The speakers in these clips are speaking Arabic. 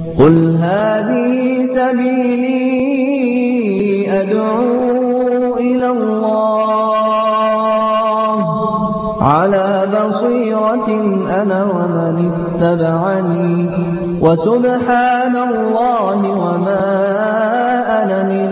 قل هذه سبيلي أدعو إلى الله على بصيرة أنا ومن اتبعني وسبحان الله وما أنا من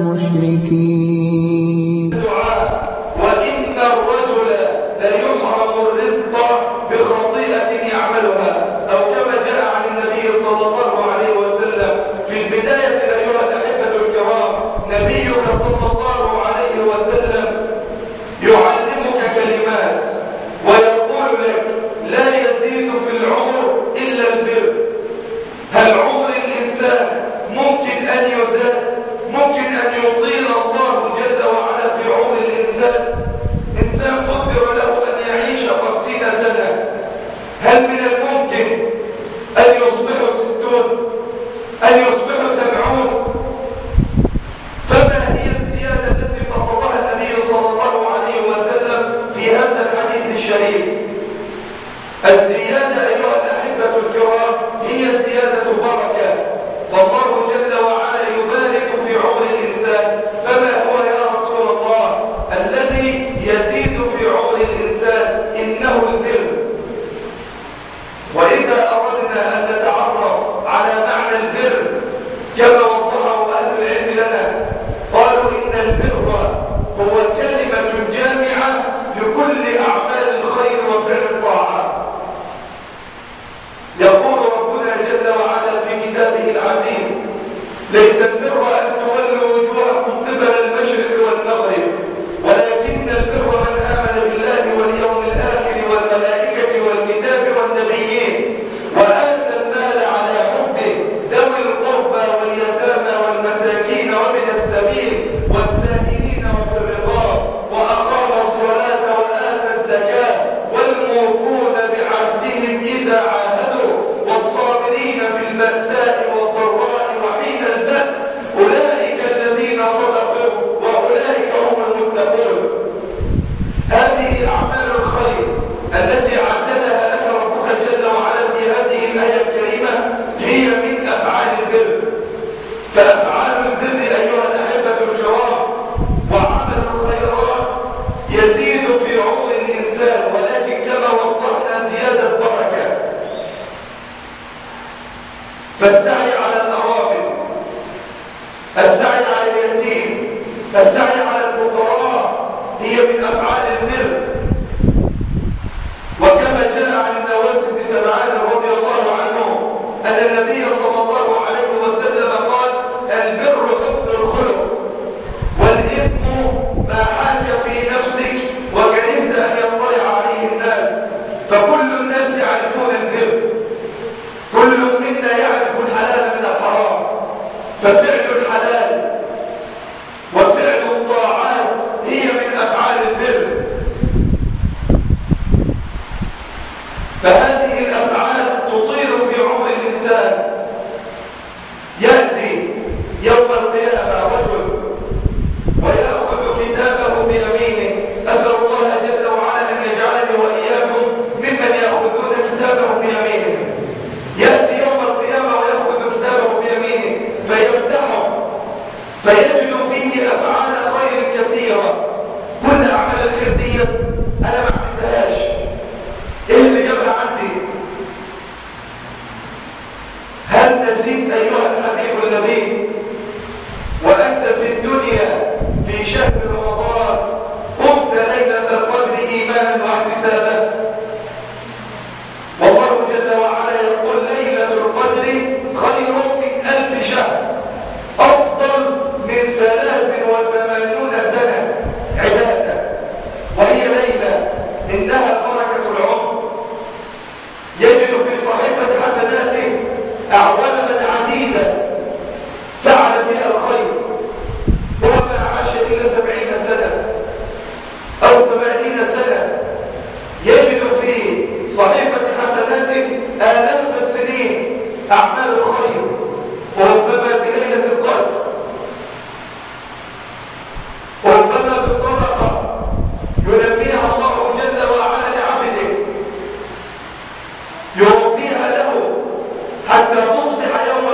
المشركين. وإن الرجل ليحرم الرزق بخطيئة يعملها، أو كما جاء عن النبي صلى الله عليه وسلم في البداية. أيها الأحبة الكرام، نبيك صلى الله عليه وسلم يعلمك كلمات ويقول لك لا يزيد في العمر إلا البر. هل عمر الإنسان ممكن أن يزاد؟ ممكن أن يطيل الله جل وعلا في عمر الإنسان؟ إنسان قدر له أن يعيش 50 سنة، هل من الممكن أن يصبح 60، أن يصبح 70؟ فما هي الزيادة التي قصدها النبي صلى الله عليه وسلم في هذا الحديث الشريف؟ الزيادة أيها الأحبة الكرام هي زيادة بركة، فالله جل وعلا يبارك في عمر الإنسان. فما هو يا رسول الله الذي يزيد في عمر الإنسان؟ إنه البر. وإذا أردنا أن نتعرف على معنى البر كما وضحه أهل العلم لنا، قالوا إن البر هو كلمة جامعة لكل أعمال الخير وفعل الطاعات. يقول ربنا جل وعلا في كتابه العزيز: ليس البر أن تولوا وجوهكم قبل المشرق والمغرب، ولكن البر من آمن بالله واليوم الآخر والملائكة والكتاب والنبيين وآتى المال على حبه ذوي القربى واليتامى والمساكين ومن السبيل والسائلين وفي الرقاب وأقام الصلاة وآتى الزكاة والموفون بعهدهم إذا عاهدوا والصابرين في البأساء والضراء وحين البأس أولئك الذين صدقوا وأولئك هم المتقون. هذه أعمال الخير التي عددها لك ربك جل وعلا في هذه الآية الكريمة هي من أفعال البر. فأفعال البر أيها الأحبة الكرام وعمل الخيرات يزيد في عمر الإنسان، ولكن كما وضحنا زيادة بركة. فالسعي على الأرامل، السعي على اليتيم، السعي على الفقراء هي من أفعال البر. وكما جاء عن النواس بن سمعان رضي الله عنه أن النبي صلى الله عليه وسلم قال: البر حسن الخلق، والإثم ما حاك في نفسك وكرهت أن يطلع عليه الناس. فكل الناس يعرفون البر، كل منا يعرف الحلال من الحرام، ففعل الحلال وفعل الطاعات هي من أفعال البر. فهذه الأفعال تطير في عمر الإنسان. يأتي يوم القيامة رجل ويأخذ كتابه بيمينه، أسأل الله جل وعلا أن يجعلني وإياكم ممن يأخذون كتابهم بيمينه. يأتي يوم القيامة ويأخذ كتابه بيمينه فيفتحه فيجد فيه أفعال خير كثيرة. كل أعمال الخير ديت أنا ما عملتهاش، إيه اللي جابها عندي؟ هل نسيت أيها الحبيب النبي وأنت في الدنيا في شهر رمضان قمت ليلة القدر إيمانا واحتسابا؟ والله جل وعلا يقول: ليلة القدر خير من 1000 شهر، أفضل من 83 سنة عبادة. وهي ليلة إنها بركة العمر، يجد في صحيفة حسناته أعواما عديدة فعل فيها الخير، وما عاش إلا 70 سنة أو 80 سنة، يجد في صحيفة حسناته آلاف السنين أعمال الخير، وربما بليلة القدر، وربما بصدقة ينميها الله جل وعلا لعبده، يربيها له حتى تصبح يوم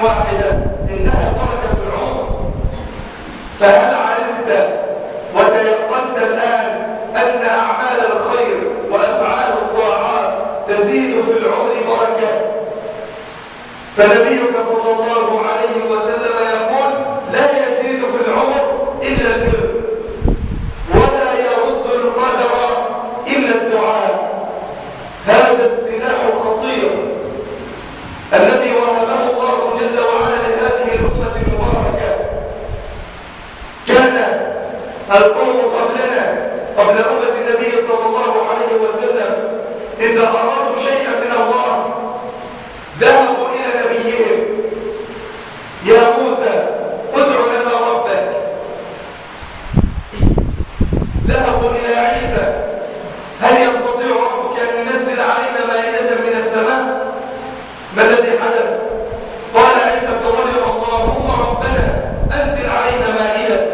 واحدة إنها بركة العمر. فهل علمت وتيقنت الآن أن أعمال الخير وأفعال الطاعات تزيد في العمر بركة؟ فنبيك صلى الله عليه وسلم يقول: لا يزيد في العمر إلا البر، ولا يرد القدر إلا الدعاء. هذا السلاح الخطير الذي وهبه الله جل وعلا لهذه الأمة المباركة. كان القوم قبلنا، قبل أمة النبي صلى الله عليه وسلم، إذا أرادوا شيئا من الله ذهبوا إلى نبيهم: يا موسى ادع لنا ربك. ذهبوا إلى عيسى: هل يستطيع ربك أن ينزل علينا مائدة من السماء؟ ما الذي حدث؟ قال عيسى ابن مريم: اللهم ربنا أنزل علينا مائدة.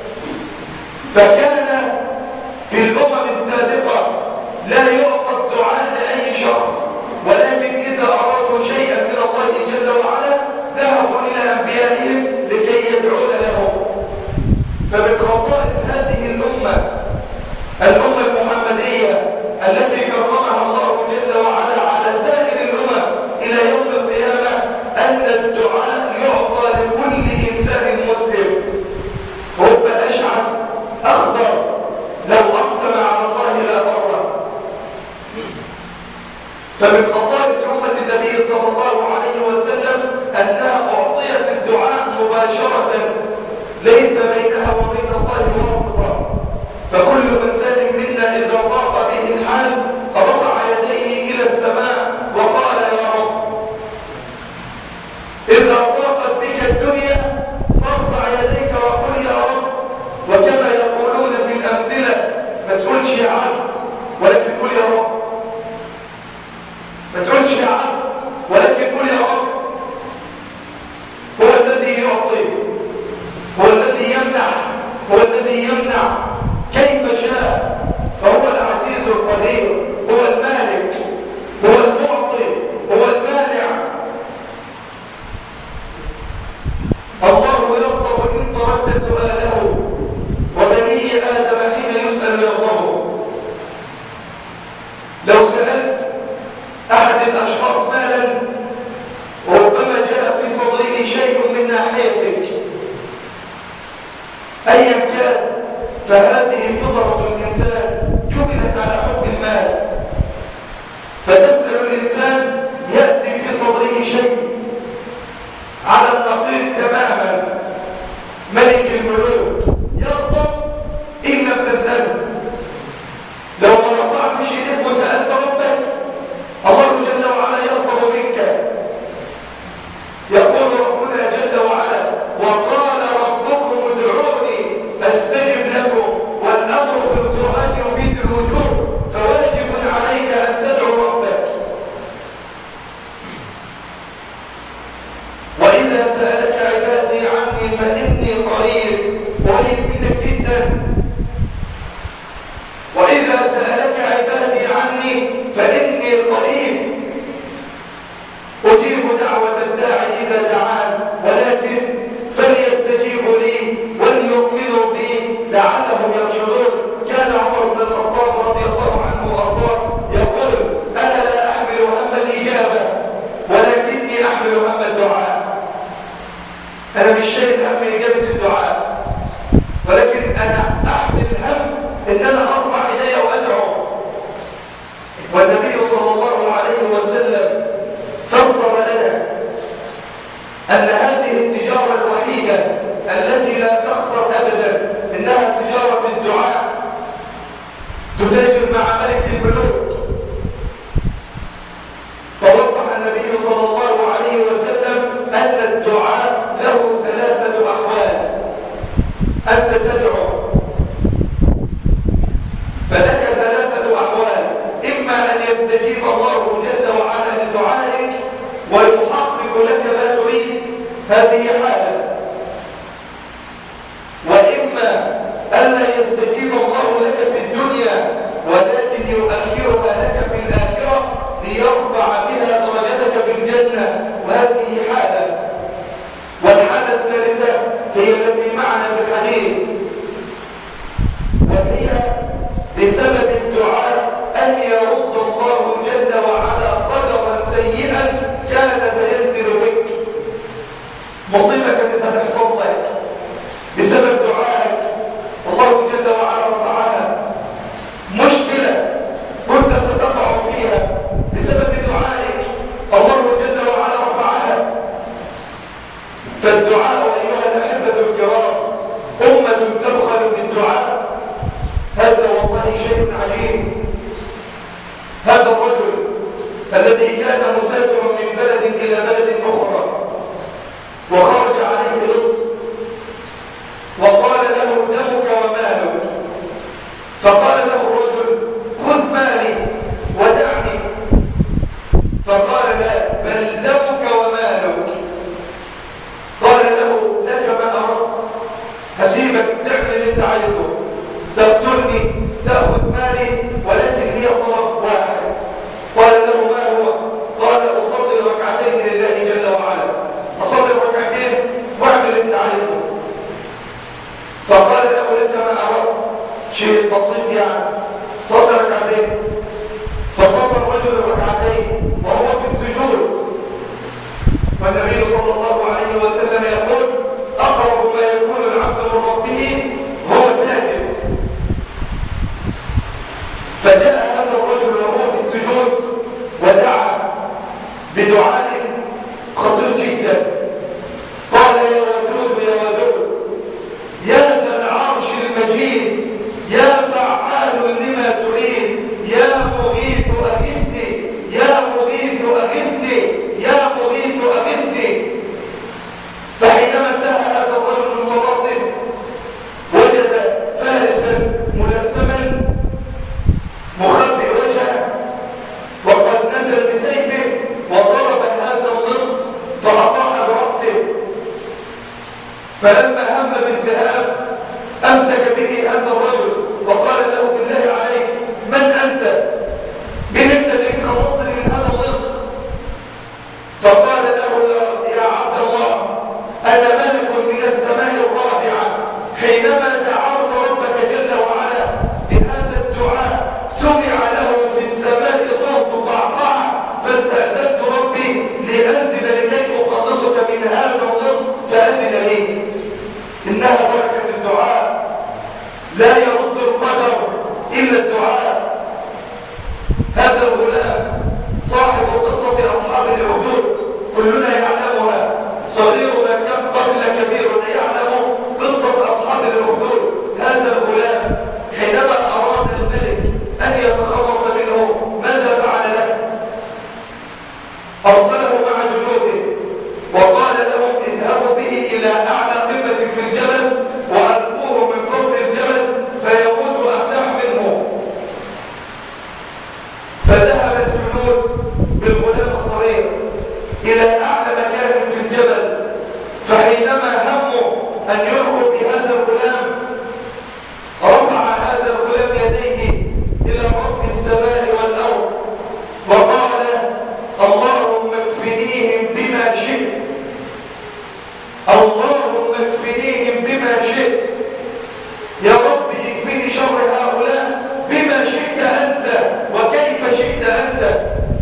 فكان في الأمم السابقة لا يعطى الدعاء لأي شخص، ولكن إذا أرادوا شيئا من الله جل وعلا ذهبوا إلى أنبيائهم لكي يدعون لهم. فمن خصائص هذه الأمة المحمدية التي كرمها الله جل وعلا على سائر الأمم إلى يوم القيامة أن الدعاء يعطى لكل إنسان مسلم. رب أشعث أخضر لو أقسم على الله لا بره. فمن خصائص أمة النبي صلى الله عليه وسلم أنها أعطيت الدعاء مباشرة، ليس بينها وبين الله واسطة. فكل إنسان منا إذا ضاق به الحال رفع يديه إلى السماء وقال: يا رب. إذا ضاقت بك الدنيا فارفع يديك وقل: يا رب. وكما يقولون في الأمثلة: ما تقولش يا عبد ولكن قل يا رب. ما تقولش يا عبد ولكن قل يا رب. هو الذي يعطي، هو الذي يمنح، هو الذي يمنع كيف شاء. فهو العزيز القدير، هو المالك، هو المعطي، هو المانع. الله يغضب إن تركت سؤاله، وبني آدم حين يسأل يغضب. لو سألت أحد الأشخاص مالا وربما جاء في صدره شيء من ناحيتك أيا كان، فهذه فطرة الإنسان جبلت على حب المال. فتسأل الإنسان يأتي في صدره شيء على النقيض تماما. ملك الملوك يغضب إن لم تسأله. لو ما رفعتش يدك وسألت ربك الله جل وعلا يغضب منك. يقول ربنا جل وعلا: وقال ربكم ادعوني أستجب لكم. والأمر في القرآن يفيد الوجوب، فواجب عليك أن تدعو ربك. وإذا سألك عبادي عني فإني قريب، قريب منك جدا. وإذا سألك عبادي عني فإني قريب أجيب دعوة الداعي إذا دعان، ولكن فليستجيبوا لي وليؤمنوا بي لعلهم يرشدون. كان عمر بن الخطاب رضي الله عنه وأرضاه يقول: أنا لا أحمل هم الإجابة ولكني أحمل هم الدعاء. أنا مش شايل هم إجابة الدعاء، ولكن أنا أحمل هم إن أنا أرفع إلي وأدعو. والنبي صلى الله عليه وسلم فسر لنا أن هذه التجارة الوحيدة التي لا تخسر أبدا إنها تجارة الدعاء. تتاجر مع ملك الملوك. فوضح النبي صلى الله عليه وسلم أن الدعاء له 3 أحوال. أنت تدعو فلك 3 أحوال: إما أن يستجيب الله جل وعلا لدعائك ويحقق لك ما تريد، هذه حالة. وإما ألا يستجيب الله لك في الدنيا ولكن يؤخرها لك في الآخرة ليرفع بها درجتك في الجنة، وهذه حالة. فالدعاء أيها الأحبة الكرام أمة تبخل بالدعاء، هذا والله شيء عجيب. هذا الرجل الذي كان مسافرا من بلد إلى بلد أخرى وخرج عليه لص وقال له دمك ومالك، فقال له الرجل خذ مالي ودعني، فقال لا بل دمك ومالك. قال له لك ما أردت، هسيبك تعمل اللي انت عايزه، تقتلني تأخذ مالي، ولكن لي طلب واحد. قال له ما هو؟ قال أصلي ركعتين لله جل وعلا، أصلي ركعتين واعمل اللي انت عايزه. فقال له لك ما أردت، شيء بسيط يعني، صلى ركعتين. فصلى الرجل ركعتين وهو في السجود، والنبي صلى الله عليه وسلم يقول أقرب ما يكون العبد من ربه هو ساجد. فجاء هذا الرجل وهو في السجود ودعا بدعاء خطير جدا، قال يا ودود يا ودود يا ذا العرش المجيد يا فعال لما تريد يا مغيث أغثني يا مغيث أغثني يا مغيث أغثني. فحينما انتهى هذا الرجل من صلاته وجد فارسا ملثما مخبئ وجهه وقد نزل بسيفه وضرب هذا اللص فأطاح برأسه. فلما هم بالذهاب أمسك به هذا الرجل وقال له بالله عليك من أنت؟ من أنت اللي خلصتني من هذا اللص؟ فقال له يا عبد الله أنا ملك من السماء الرابعة، حينما دعوت ربك جل وعلا بهذا الدعاء سمع له في السماء صوت قعقعة، فاستأذنت ربي لأنزل لكي أخلصك من هذا اللص فأذن لي. إنها بركة الدعاء، لا يرد القدر إلا الدعاء. هذا الغلام صاحب قصة أصحاب الأخدود كلنا يعلمها، صغيرنا كم قبل كبيرنا يعلم قصة أصحاب الأخدود. هذا الغلام حينما أراد الملك أن يتخلص منه ماذا فعل له؟ أرسله مع جنوده وقال لهم اذهبوا به إلى أعلى قمة في الجبل وألقوه من فوق الجبل فيموت أم تحمله. فذهب الجنود بالغلام الصغير إلى أعلى مكان في الجبل، فحينما هموا أن يلقوا بهذا الغلام رفع هذا الغلام يديه إلى رب السماء والأرض وقال اللهم اكفنيهم بما شئت، اللهم اكفنيهم بما شئت، يا رب اكفني شر هؤلاء بما شئت أنت وكيف شئت أنت.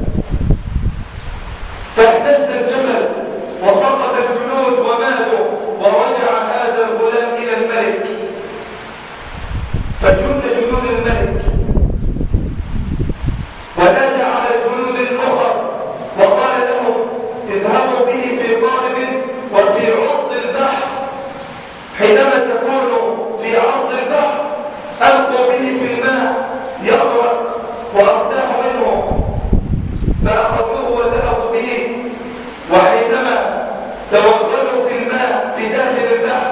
فاهتز الجبل وسقط الجنود وماتوا، ورجع هذا الغلام إلى الملك، فجن جنود الملك ونادى على جنود الأخر وقال لهم اذهبوا به في قارب وفي عرض البحر، حينما تكونوا في عرض البحر ألقوا به في الماء يغرق وأرتاحوا منه. فأخذوه وذهبوا به، وحينما توغلوا في الماء في داخل البحر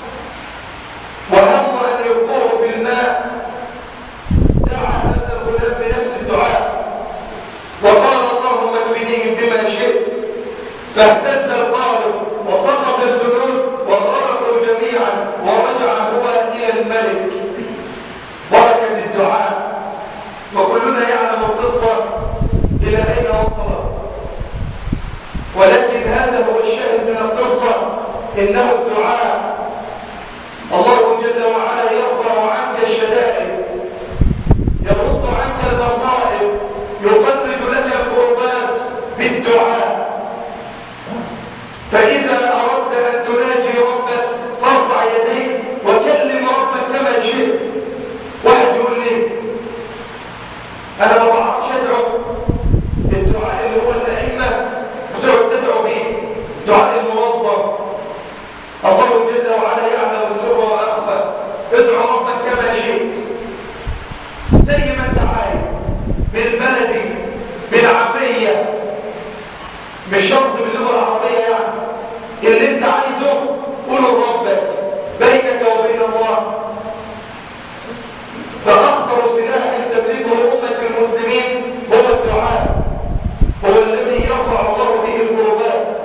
وهموا أن يلقوه في الماء، دعا هذا الغلام بنفس الدعاء وقال اللهم اكفنيهم بما شئت، فاهتز القارب وسقط الجنود وغرقوا جميعا ورجع هو إلى الملك. بركة الدعاء. وكلنا يعلم القصة إلى أين وصلت، ولكن هذا هو الشاهد من القصة، إنه الدعاء. الله جل وعلا يرفع عنك الشدائد، يرد عنك المصائب، يفرج لك الكربات بالدعاء. فإذا أردت أن تناجي ربك فارفع يديك وكلم ربك كما شئت. واحد يقول لي أنا ما بعرفش أدعو، الدعاء اللي هو الأئمة بتقعد تدعو بيه، الدعاء المنظم مش شرط باللغة العربية يعني، اللي انت عايزه قوله لربك بينك وبين الله. فأخطر سلاح تملكه أمة المسلمين هو الدعاء، هو الذي يرفع الله به الكربات.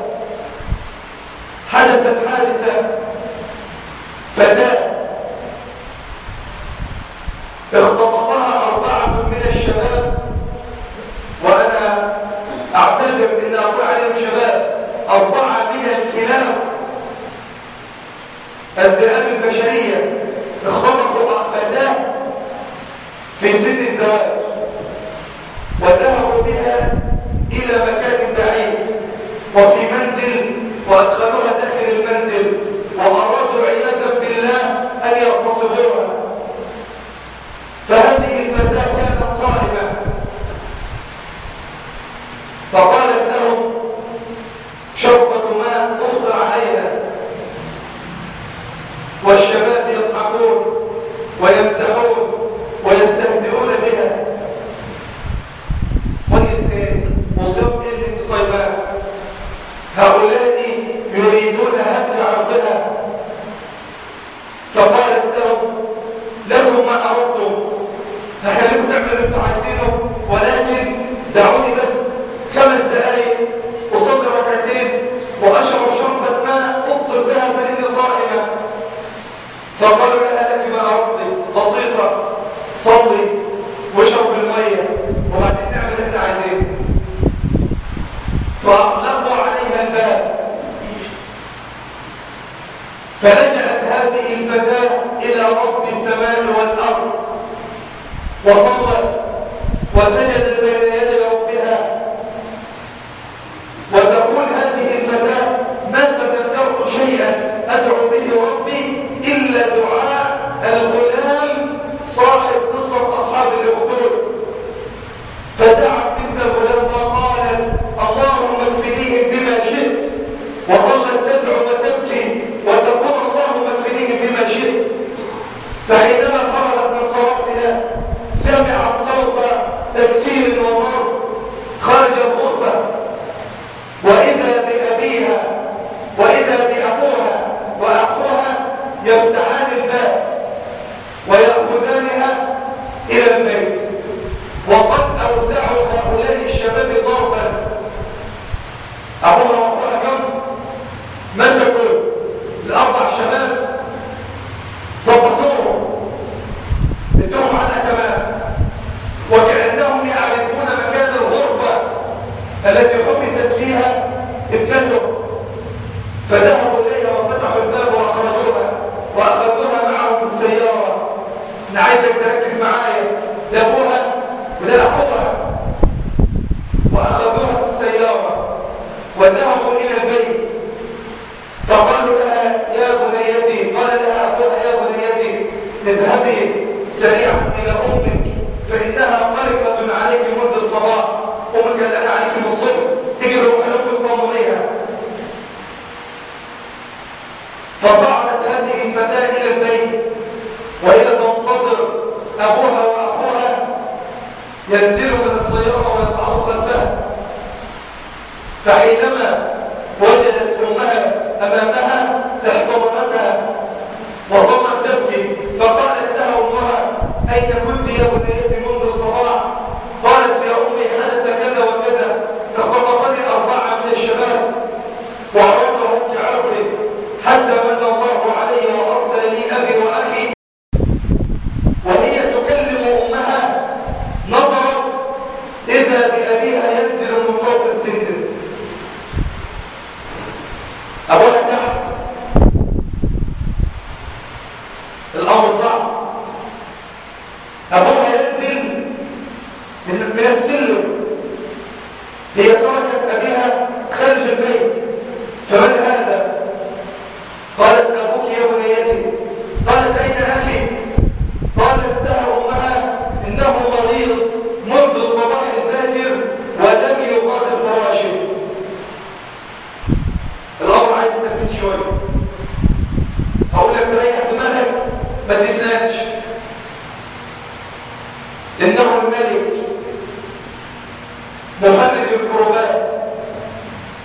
حدثت حادثة فتاة اختطفها 4 من الشباب، وأنا أعتذر إن أقول عليهم شباب، 4 من الكلاب الذئاب البشرية اختطفوا فتاة في سن الزواج وذهبوا بها إلى مكان بعيد وفي منزل، وأدخلوها داخل المنزل وأرادوا عياذا بالله أن يغتصبوها. فهذه الفتاة كانت صائمة، فقالت لهم شربة ماء أفطر عليها، والشباب يضحكون ويمزحون ويستهزئون بها. قلت ايه مصيب ايه اللي انت صايماه؟ هؤلاء يريدون هتك عرضها. فقالت لهم لكم ما اردتم، هخليكم تعملوا اللي انتم عايزينه، ولكن دعوني بس 5 دقائق اصلي ركعتين واشرب شربة ماء افطر بها فاني صائمة. فقالوا لها لك ما اردت، بسيطة، صلي واشرب المية وبعدين نعمل اللي احنا عايزينه. فأغلقوا عليها الباب. فلجأت هذه الفتاة إلى رب السماء والأرض وصلت وسجدت بين يدي ربها، وتقول هذه الفتاة ما تذكرت شيئا أدعو به ربي إلا دعاء الغلام صاحب قصة أصحاب الأخدود. فدعت مثل الغلام وقالت اللهم اكفنيهم بما شئت، وظلت تدعو وتبكي وتقول اللهم اكفنيهم بما شئت. فحينما فرغت من صلاتها سمعت صوت تكسير وضرب خارج الغرفة، وإذا بأبيها وإذا بأبوها وأخوها يفتحان الباب ويأخذانها إلى البيت، وقد أوسعوا هؤلاء الشباب ضربا. أبوها وأخوها جنب مسكوا ال4 شباب ظبطوهم ادوهم عنها تمام، وكأنهم يعرفون مكان الغرفة التي حبست فيها ابنته. فذهبوا إليها وفتحوا الباب وأخرجوها وأخذوها معهم في السيارة. أنا عايزك تركز معايا، ده أبوها وده أخوها. وأخذوها في السيارة وذهبوا إلى البيت. فقالوا لها يا بنيتي، قال لها أبوها يا بنيتي اذهبي سريعا إلى أمك فإنها قلقة عليك منذ الصباح، أمك الآن عليك من الصبح، اجري روح لأمك طمنيها. فصعدت هذه الفتاة إلى البيت وهي تنتظر أبوها وأخوها ينزلوا من السيارة ويصعدوا خلفها. فحينما وجدت أمها أمامها احتضنتها وظلت تبكي. فقالت لها أمها أين كنت يا بنيتي منذ الصباح؟ قالت يا أمي حدث كذا وكذا، اختطفني 4 من الشباب وأرادوا هتك عرضي حتى من الله علي وأرسل لي أبي وأخي. وهي تكلم أمها نظرت إذا بأبيها ينزل من فوق السلم، أبوها تحت. الأمر صعب. أبوها ينزل من السلم، هي تركت أبيها خارج البيت. فمن هذا؟ قالت أبوك يا بنيتي. قالت أين أخي؟ قالت لها أمها إنه مريض منذ الصباح الباكر ولم يغادر فراشه. الأمر عايز تركيز شوية. هقول لك ريح دماغك ما تسألش. إنه الملك مفرج الكربات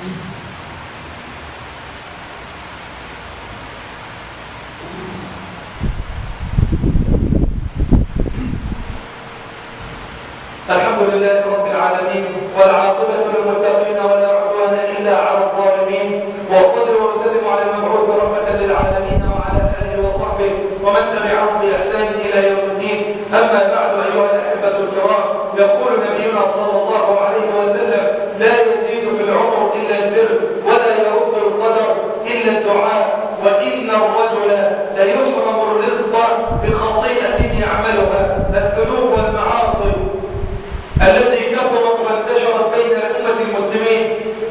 الحمد لله رب العالمين، والعاقبة للمتقين ولا عدوان إلا على الظالمين، وأصلي وأسلم على المبعوث رحمة للعالمين وعلى آله وصحبه ومن تبعهم بإحسان إلى يوم الدين. أما بعد، أيها الأحبة الكرام، يقول نبينا صلى الله عليه وسلم: لا يزيد في العمر إلا البر، ولا يرد القدر إلا الدعاء، وإن الرجل ليحرم الرزق بخطيئة يعملها. الذنوب والمعاصي التي كثرت وانتشرت بين الأمة المسلمين.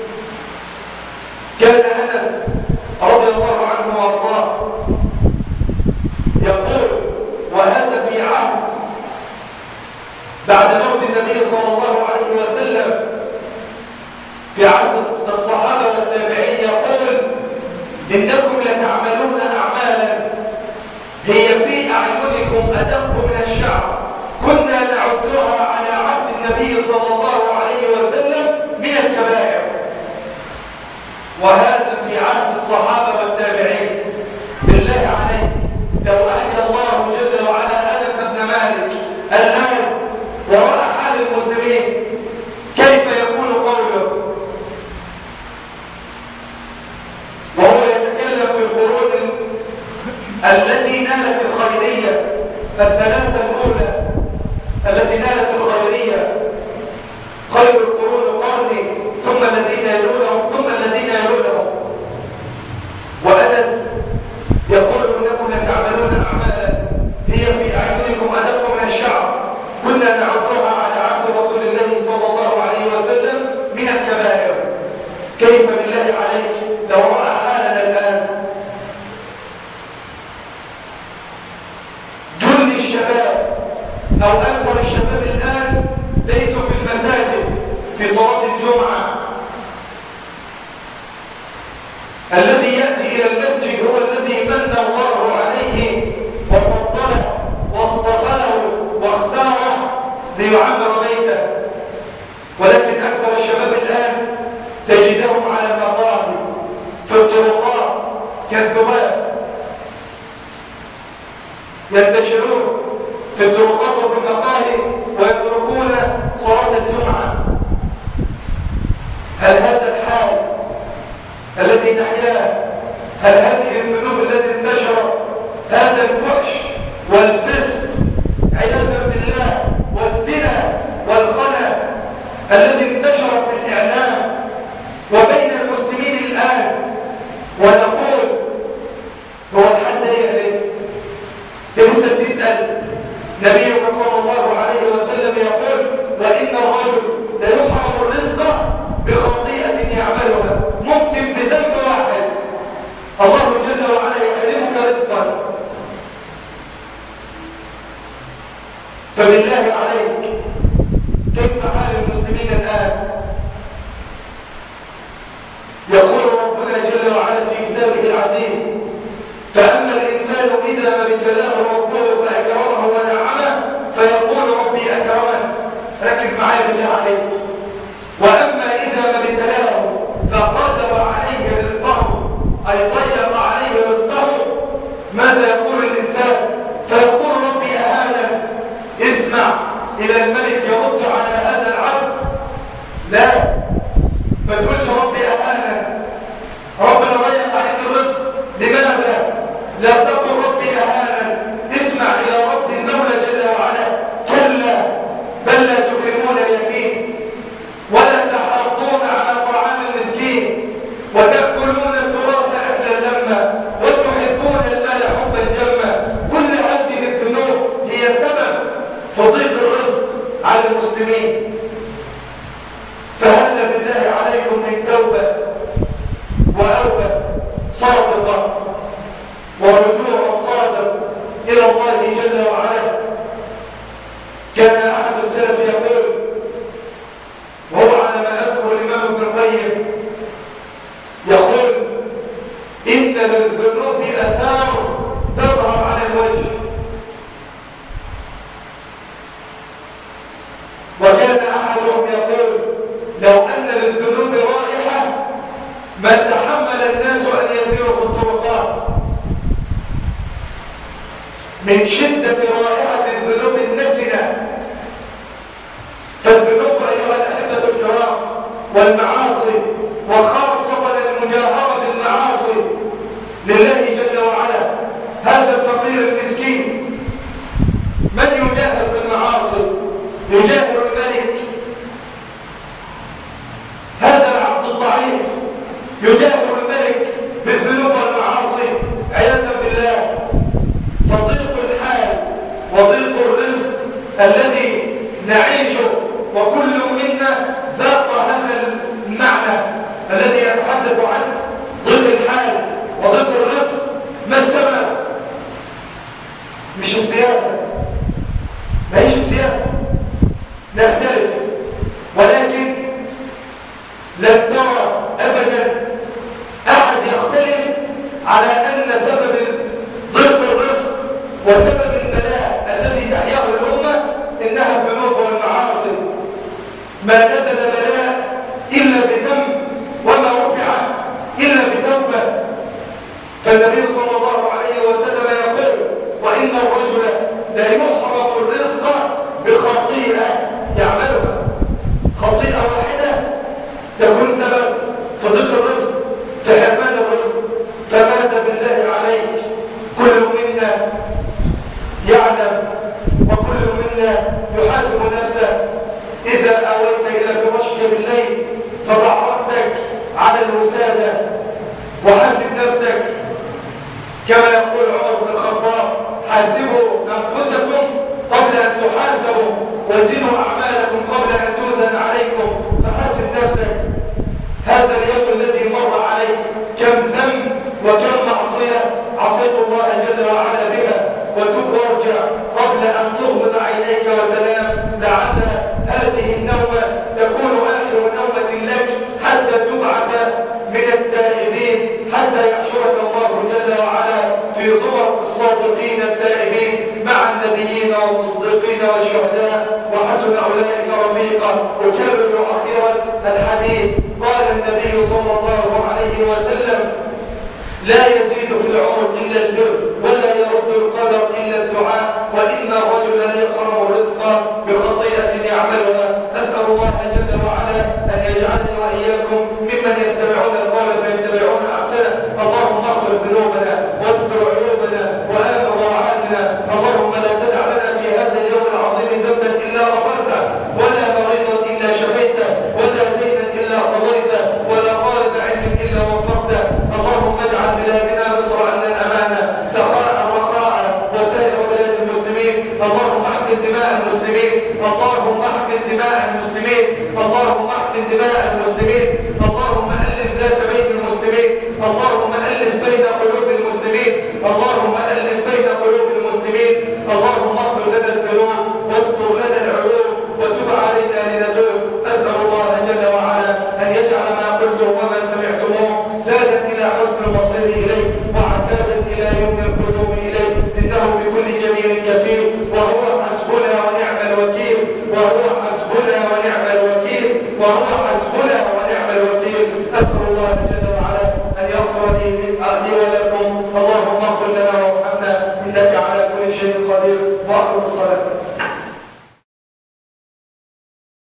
كان أنس رضي الله عنه وارضاه يقول، وهذا في عهد بعد موت النبي صلى الله عليه وسلم، في عهد الصحابة والتابعين، يقول: إنكم لتعملون أعمالا هي في أعينكم أدق من الشعر، كنا نعدها على عهد النبي صلى الله عليه وسلم من الكبائر. وهذا في عهد الصحابة والتابعين. بالله عليك، لو أحيا الله جل وعلا أنس بن مالك الآن ورأى حال المسلمين، كيف يكون قوله وهو يتكلم في القرون التي نالت الخيرية الثلاثة الأولى التي نالت الخيرية: خير القرون قرني، ثم الذين يلونهم، ثم الذين يلونهم. وأنس يقول: إنكم لتعملون أعمالا هي في أعينكم أدق من الشعر، كنا نعدها على عهد رسول الله صلى الله عليه وسلم من الكبائر. كيف بالله عليك لو رأى حالنا الآن؟ جل الشباب أو أكثر الشباب الآن ليسوا في المساجد في صلاة الجمعة. الذي يأتي إلى المسجد هو الذي من الله عليه وفضله واصطفاه واختاره ليعمر بيته. ولكن أكثر الشباب الآن تجدهم على المقاهي في الطرقات كالذباب، ينتشرون في الطرقات وفي المقاهي ويتركون صلاة الجمعة. هل هذا الحال الذي نحياه، هل هذه الذنوب التي انتشرت، هذا الفحش والفسق عياذا بالله والزنا والخنا الذي انتشر في الإعلام وبين المسلمين الآن، ونقول هو الحل ليه؟ لسه تسأل. نبيك صلى الله عليه وسلم يقول: وإن الرجل ليحرم الرزق بخطيئة يعملها. ممكن بذنب واحد الله جل وعلا يحرمك رزقا. فبالله عليك، كيف حال المسلمين الآن؟ يقول ربنا جل وعلا في كتابه العزيز: فأما الإنسان إذا ما ابتلاه ربه فأكرمه ونعمه فيقول ربي أكرمن. ركز معايا بالله عليك. وأما إذا ما ابتلاه فقدر عليه رزقه، أي ضيق عليه رزقه، ماذا يقول الإنسان؟ فيقول ربي أهانن. اسمع إلى الملك يرد على هذا العبد. لا، ما تقولش ربي أهانن، ربنا ضيق عليك الرزق. لماذا؟ لا تقل ربي أهانن. اسمع إلى رب المولى جل وعلا: كلا بل لا تكرمون اليتيم ولا تحاضون على طعام المسكين وتأكلون التراث أكلا لما وتحبون المال حبا جما. كل هذه الذنوب هي سبب في ضيق الرزق على المسلمين. فهل بالله عليكم من توبة وأوبة صادقة ورجوع صادق إلى الله جل وعلا؟ كان أحد السلف يقول، وهو على ما أذكر الإمام ابن القيم، يقول: إن للذنوب آثار تظهر على الوجه. وكان أحدهم يقول: لو أن للذنوب رائحة من شدة رائحة الذنوب النتنة. فالذنوب أيها الأحبة الكرام والمعاصي، وخاصة المجاهرة بالمعاصي لله جل وعلا، هذا الفقير المسكين من يجاهر بالمعاصي؟ يجاهر الملك. هذا العبد الضعيف يجاهر الملك بالذنوب والمعاصي عياذا بالله. فضيق الحال وضيق الرزق الذي نعيشه، وكل منا ذاق هذا المعنى الذي يتحدث عنه، ضيق الحال وضيق الرزق. ما السبب؟ مش السياسة، ما هيش السياسة، نختلف، ولكن لن ترى أبدا أحد يختلف على أن سبب ضيق الرزق وسبب البلاء الذي تحياه الأمة إنها الذنوب والمعاصي. ما نزل بلاء إلا بذنب، وما رفع إلا بتوبة. فالنبي صلى الله عليه وسلم يقول: وإن الرجل لا يحرم الرزق بخطيئة يعملها. خطيئة واحدة تكون سبب في ضيق الرزق، في حرمان الرزق. فماذا بالله عليك؟ كل منا يعلم وكل منا يحاسب نفسه. إذا أويت إلى فراشك بالليل فضع رأسك على الوسادة وحاسب نفسك، كما يقول عمر بن الخطاب: حاسبوا أنفسكم قبل أن تحاسبوا، وزنوا أعمالكم قبل أن توزن عليكم. فحاسب نفسك. هذا اليوم الذي مر عليك كم ذنب وكم معصية عصيت الله جل وعلا بها، وتب وارجع قبل أن تغمض عينيك وتنام، لعل هذه النومة تكون آخر نومة لك حتى تبعث من التائبين، حتى يحشرك الله جل وعلا في زمرة الصادقين التائبين مع النبيين والصديقين والشهداء، وحسن أولئك رفيقا. أكرر أخيرا الحديث. قال النبي صلى الله عليه وسلم: لا يزيد في العمر إلا البر، ولا يرد القدر إلا الدعاء، وإن الرجل لا يحرم الرزق بخطيئة يعملها. أسأل الله جل وعلا أن يجعلني وإياكم ممن يستمعون القول فيتبعون أحسنه. اللهم اغفر ذنوبنا واستر عيوبنا وآمن روعاتنا. اللهم لا تدع لنا في هذا اليوم العظيم ذنبا إلا غفرته، ولا مريضا إلا شفيته، ولا دينا إلا قضيته، ولا طالب علم إلا وفقته. اللهم اجعل بلادنا مصر أمن الأمانة، سخاء رخاء، وسائر بلاد المسلمين. اللهم احقن دماء المسلمين، اللهم احقن دماء المسلمين، اللهم احقن دماء المسلمين. اللهم ألف ذات بين المسلمين، اللهم ألف بين قلوب المسلمين، اللهم ألف بين قلوب المسلمين. اللهم اغفر لنا الذنوب واستر لنا العيوب وتب علينا لنتوب. أسأل الله جل وعلا أن يجعل ما قلته وما سمعتموه زادا إلى حسن المصير إليه، وعتابا إلى يمن القدوم إليه، إنه بكل جميل كفيل، وهو حسبنا ونعم الوكيل، وهو حسبنا ونعم الوكيل، وهو حسبنا ونعم الوكيل. أسأل الله جل وعلا أن يغفر لي ولكم. اللهم اغفر لنا وارحمنا إنك على كل شيء قدير. وأقم الصلاة.